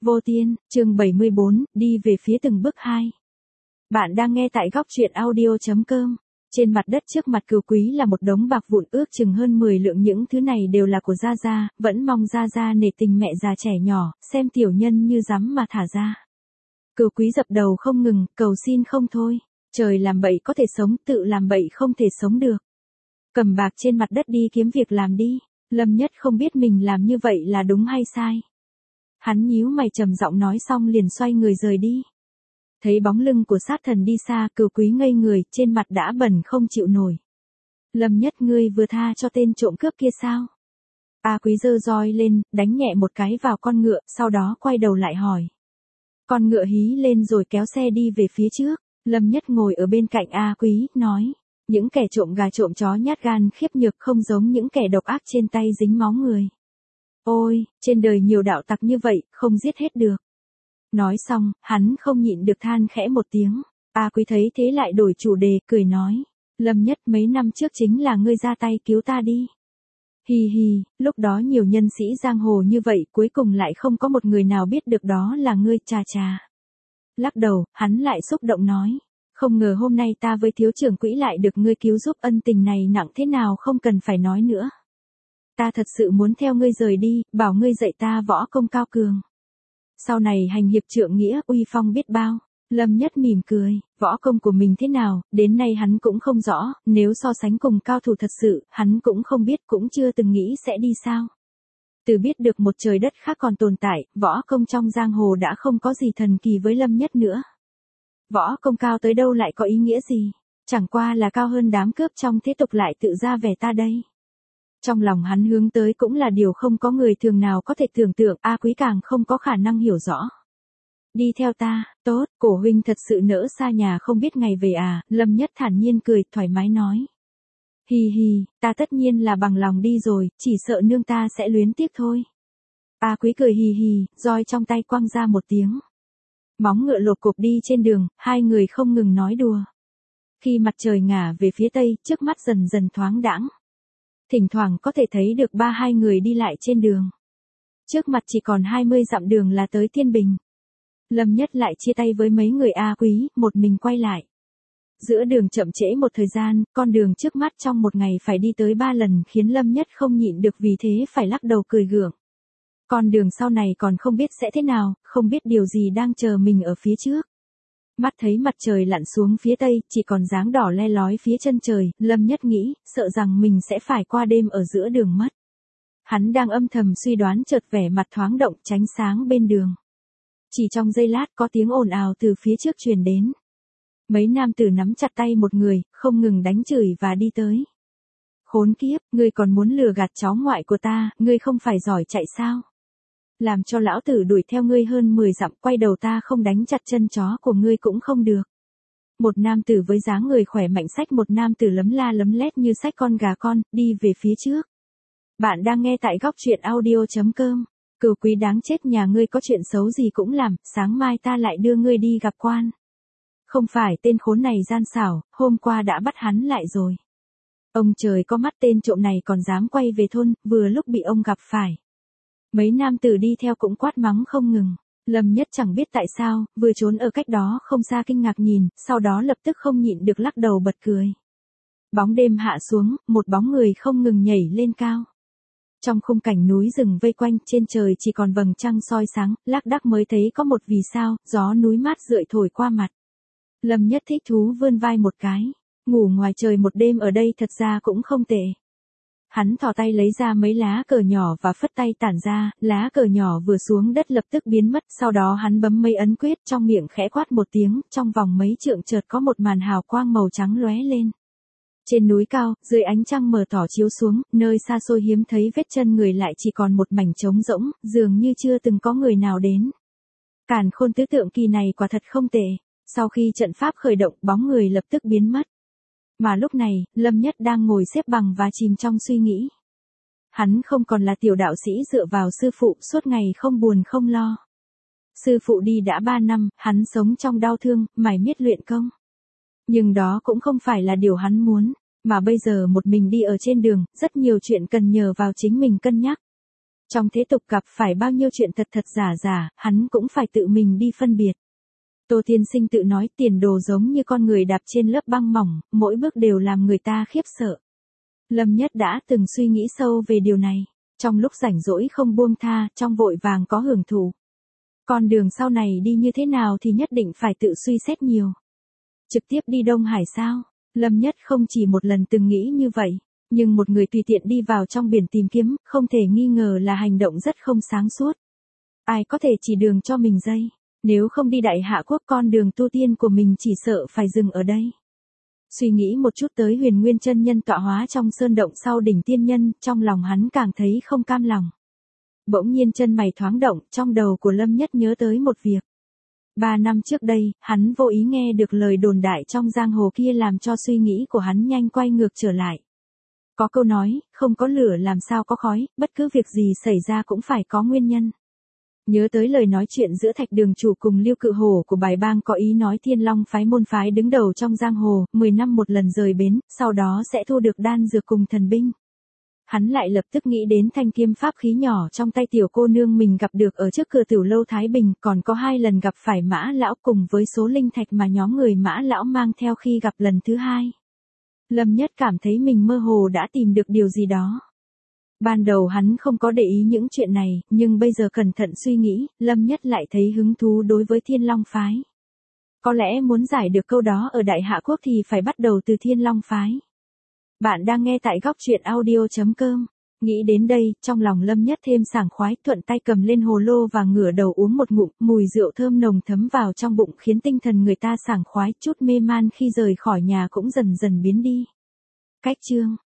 Vô Tiên, chương 74, đi về phía từng bước 2. Bạn đang nghe tại góc truyện audio.com. Trên mặt đất trước mặt Cửu Quý là một đống bạc vụn ước chừng hơn 10 lượng, những thứ này đều là của Gia Gia, vẫn mong Gia Gia nể tình mẹ già trẻ nhỏ, xem tiểu nhân như dám mà thả ra. Cửu Quý dập đầu không ngừng, cầu xin không thôi. Trời làm bậy có thể sống, tự làm bậy không thể sống được. Cầm bạc trên mặt đất đi kiếm việc làm đi. Lâm Nhất không biết mình làm như vậy là đúng hay sai. Hắn nhíu mày trầm giọng nói xong liền xoay người rời đi. Thấy bóng lưng của sát thần đi xa, Cửu Quý ngây người, trên mặt đã bẩn không chịu nổi. Lâm Nhất, ngươi vừa tha cho tên trộm cướp kia sao? A Quý giơ roi lên, đánh nhẹ một cái vào con ngựa, sau đó quay đầu lại hỏi. Con ngựa hí lên rồi kéo xe đi về phía trước. Lâm Nhất ngồi ở bên cạnh A Quý, nói. Những kẻ trộm gà trộm chó nhát gan khiếp nhược không giống những kẻ độc ác trên tay dính máu người. Ôi, trên đời nhiều đạo tặc như vậy, không giết hết được. Nói xong, hắn không nhịn được than khẽ một tiếng. A Quý thấy thế lại đổi chủ đề, cười nói. Lâm Nhất, mấy năm trước chính là ngươi ra tay cứu ta đi. Hi hi, lúc đó nhiều nhân sĩ giang hồ như vậy, cuối cùng lại không có một người nào biết được đó là ngươi, chà chà. Lắc đầu, hắn lại xúc động nói. Không ngờ hôm nay ta với thiếu trưởng quỹ lại được ngươi cứu giúp, ân tình này nặng thế nào không cần phải nói nữa. Ta thật sự muốn theo ngươi rời đi, bảo ngươi dạy ta võ công cao cường. Sau này hành hiệp trượng nghĩa, uy phong biết bao. Lâm Nhất mỉm cười, võ công của mình thế nào, đến nay hắn cũng không rõ, nếu so sánh cùng cao thủ thật sự, hắn cũng không biết, cũng chưa từng nghĩ sẽ đi sao. Từ biết được một trời đất khác còn tồn tại, võ công trong giang hồ đã không có gì thần kỳ với Lâm Nhất nữa. Võ công cao tới đâu lại có ý nghĩa gì, chẳng qua là cao hơn đám cướp trong thế tục lại tự ra vẻ ta đây. Trong lòng hắn hướng tới cũng là điều không có người thường nào có thể tưởng tượng, A Quý càng không có khả năng hiểu rõ. Đi theo ta, tốt, cổ huynh thật sự nỡ xa nhà không biết ngày về à, Lâm Nhất thản nhiên cười, thoải mái nói. Hi hi, ta tất nhiên là bằng lòng đi rồi, chỉ sợ nương ta sẽ luyến tiếc thôi. A Quý cười hì hì, roi trong tay quăng ra một tiếng. Móng ngựa lộp cộp đi trên đường, hai người không ngừng nói đùa. Khi mặt trời ngả về phía tây, trước mắt dần dần thoáng đãng. Thỉnh thoảng có thể thấy được hai người đi lại trên đường. Trước mặt chỉ còn 20 dặm đường là tới Thiên Bình. Lâm Nhất lại chia tay với mấy người A Quý, một mình quay lại. Giữa đường chậm trễ một thời gian, con đường trước mắt trong một ngày phải đi tới 3 lần khiến Lâm Nhất không nhịn được, vì thế phải lắc đầu cười gượng. Con đường sau này còn không biết sẽ thế nào, không biết điều gì đang chờ mình ở phía trước. Mắt thấy mặt trời lặn xuống phía tây, chỉ còn dáng đỏ le lói phía chân trời, Lâm Nhất nghĩ, sợ rằng mình sẽ phải qua đêm ở giữa đường mất. Hắn đang âm thầm suy đoán, chợt vẻ mặt thoáng động, tránh sáng bên đường. Chỉ trong giây lát có tiếng ồn ào từ phía trước truyền đến. Mấy nam tử nắm chặt tay một người, không ngừng đánh chửi và đi tới. Khốn kiếp, ngươi còn muốn lừa gạt cháu ngoại của ta, ngươi không phải giỏi chạy sao? Làm cho lão tử đuổi theo ngươi hơn 10 dặm, quay đầu ta không đánh chặt chân chó của ngươi cũng không được. Một nam tử với dáng người khỏe mạnh xách một nam tử lấm la lấm lét như xách con gà con, đi về phía trước. Bạn đang nghe tại góc truyện audio.com. Cửu Quý đáng chết, nhà ngươi có chuyện xấu gì cũng làm, sáng mai ta lại đưa ngươi đi gặp quan. Không phải, tên khốn này gian xảo, hôm qua đã bắt hắn lại rồi. Ông trời có mắt, tên trộm này còn dám quay về thôn, vừa lúc bị ông gặp phải. Mấy nam tử đi theo cũng quát mắng không ngừng. Lâm Nhất chẳng biết tại sao, vừa trốn ở cách đó không xa kinh ngạc nhìn, sau đó lập tức không nhịn được lắc đầu bật cười. Bóng đêm hạ xuống, một bóng người không ngừng nhảy lên cao. Trong khung cảnh núi rừng vây quanh, trên trời chỉ còn vầng trăng soi sáng, lác đác mới thấy có một vì sao, gió núi mát rượi thổi qua mặt. Lâm Nhất thích thú vươn vai một cái, ngủ ngoài trời một đêm ở đây thật ra cũng không tệ. Hắn thò tay lấy ra mấy lá cờ nhỏ và phất tay tản ra, lá cờ nhỏ vừa xuống đất lập tức biến mất, sau đó hắn bấm mấy ấn quyết, trong miệng khẽ quát một tiếng, trong vòng mấy trượng chợt có một màn hào quang màu trắng lóe lên. Trên núi cao, dưới ánh trăng mờ tỏ chiếu xuống, nơi xa xôi hiếm thấy vết chân người lại chỉ còn một mảnh trống rỗng, dường như chưa từng có người nào đến. Càn khôn tứ tượng kỳ này quả thật không tệ. Sau khi trận pháp khởi động, bóng người lập tức biến mất. Mà lúc này, Lâm Nhất đang ngồi xếp bằng và chìm trong suy nghĩ. Hắn không còn là tiểu đạo sĩ dựa vào sư phụ, suốt ngày không buồn không lo. Sư phụ đi đã 3 năm, hắn sống trong đau thương, mải miết luyện công. Nhưng đó cũng không phải là điều hắn muốn, mà bây giờ một mình đi ở trên đường, rất nhiều chuyện cần nhờ vào chính mình cân nhắc. Trong thế tục gặp phải bao nhiêu chuyện thật thật giả giả, hắn cũng phải tự mình đi phân biệt. Tô tiên sinh tự nói tiền đồ giống như con người đạp trên lớp băng mỏng, mỗi bước đều làm người ta khiếp sợ. Lâm Nhất đã từng suy nghĩ sâu về điều này, trong lúc rảnh rỗi không buông tha, trong vội vàng có hưởng thụ. Con đường sau này đi như thế nào thì nhất định phải tự suy xét nhiều. Trực tiếp đi Đông Hải sao? Lâm Nhất không chỉ một lần từng nghĩ như vậy, nhưng một người tùy tiện đi vào trong biển tìm kiếm, không thể nghi ngờ là hành động rất không sáng suốt. Ai có thể chỉ đường cho mình dây, nếu không đi Đại Hạ Quốc con đường tu tiên của mình chỉ sợ phải dừng ở đây. Suy nghĩ một chút tới Huyền Nguyên chân nhân tọa hóa trong sơn động sau đỉnh tiên nhân, trong lòng hắn càng thấy không cam lòng. Bỗng nhiên chân mày thoáng động, trong đầu của Lâm Nhất nhớ tới một việc. 3 năm trước đây, hắn vô ý nghe được lời đồn đại trong giang hồ kia làm cho suy nghĩ của hắn nhanh quay ngược trở lại. Có câu nói, không có lửa làm sao có khói, bất cứ việc gì xảy ra cũng phải có nguyên nhân. Nhớ tới lời nói chuyện giữa Thạch Đường chủ cùng Lưu Cự Hổ của Bài Bang có ý nói Thiên Long phái môn phái đứng đầu trong giang hồ, 10 năm một lần rời bến, sau đó sẽ thu được đan dược cùng thần binh. Hắn lại lập tức nghĩ đến thanh kiếm pháp khí nhỏ trong tay tiểu cô nương mình gặp được ở trước cửa Tiểu lâu Thái Bình, còn có 2 lần gặp phải Mã lão cùng với số linh thạch mà nhóm người Mã lão mang theo khi gặp lần thứ 2. Lâm Nhất cảm thấy mình mơ hồ đã tìm được điều gì đó. Ban đầu hắn không có để ý những chuyện này, nhưng bây giờ cẩn thận suy nghĩ, Lâm Nhất lại thấy hứng thú đối với Thiên Long phái. Có lẽ muốn giải được câu đó ở Đại Hạ Quốc thì phải bắt đầu từ Thiên Long phái. Bạn đang nghe tại góc truyện audio.com. Nghĩ đến đây, trong lòng Lâm Nhất thêm sảng khoái, thuận tay cầm lên hồ lô và ngửa đầu uống một ngụm, mùi rượu thơm nồng thấm vào trong bụng khiến tinh thần người ta sảng khoái, chút mê man khi rời khỏi nhà cũng dần dần biến đi. Cách chương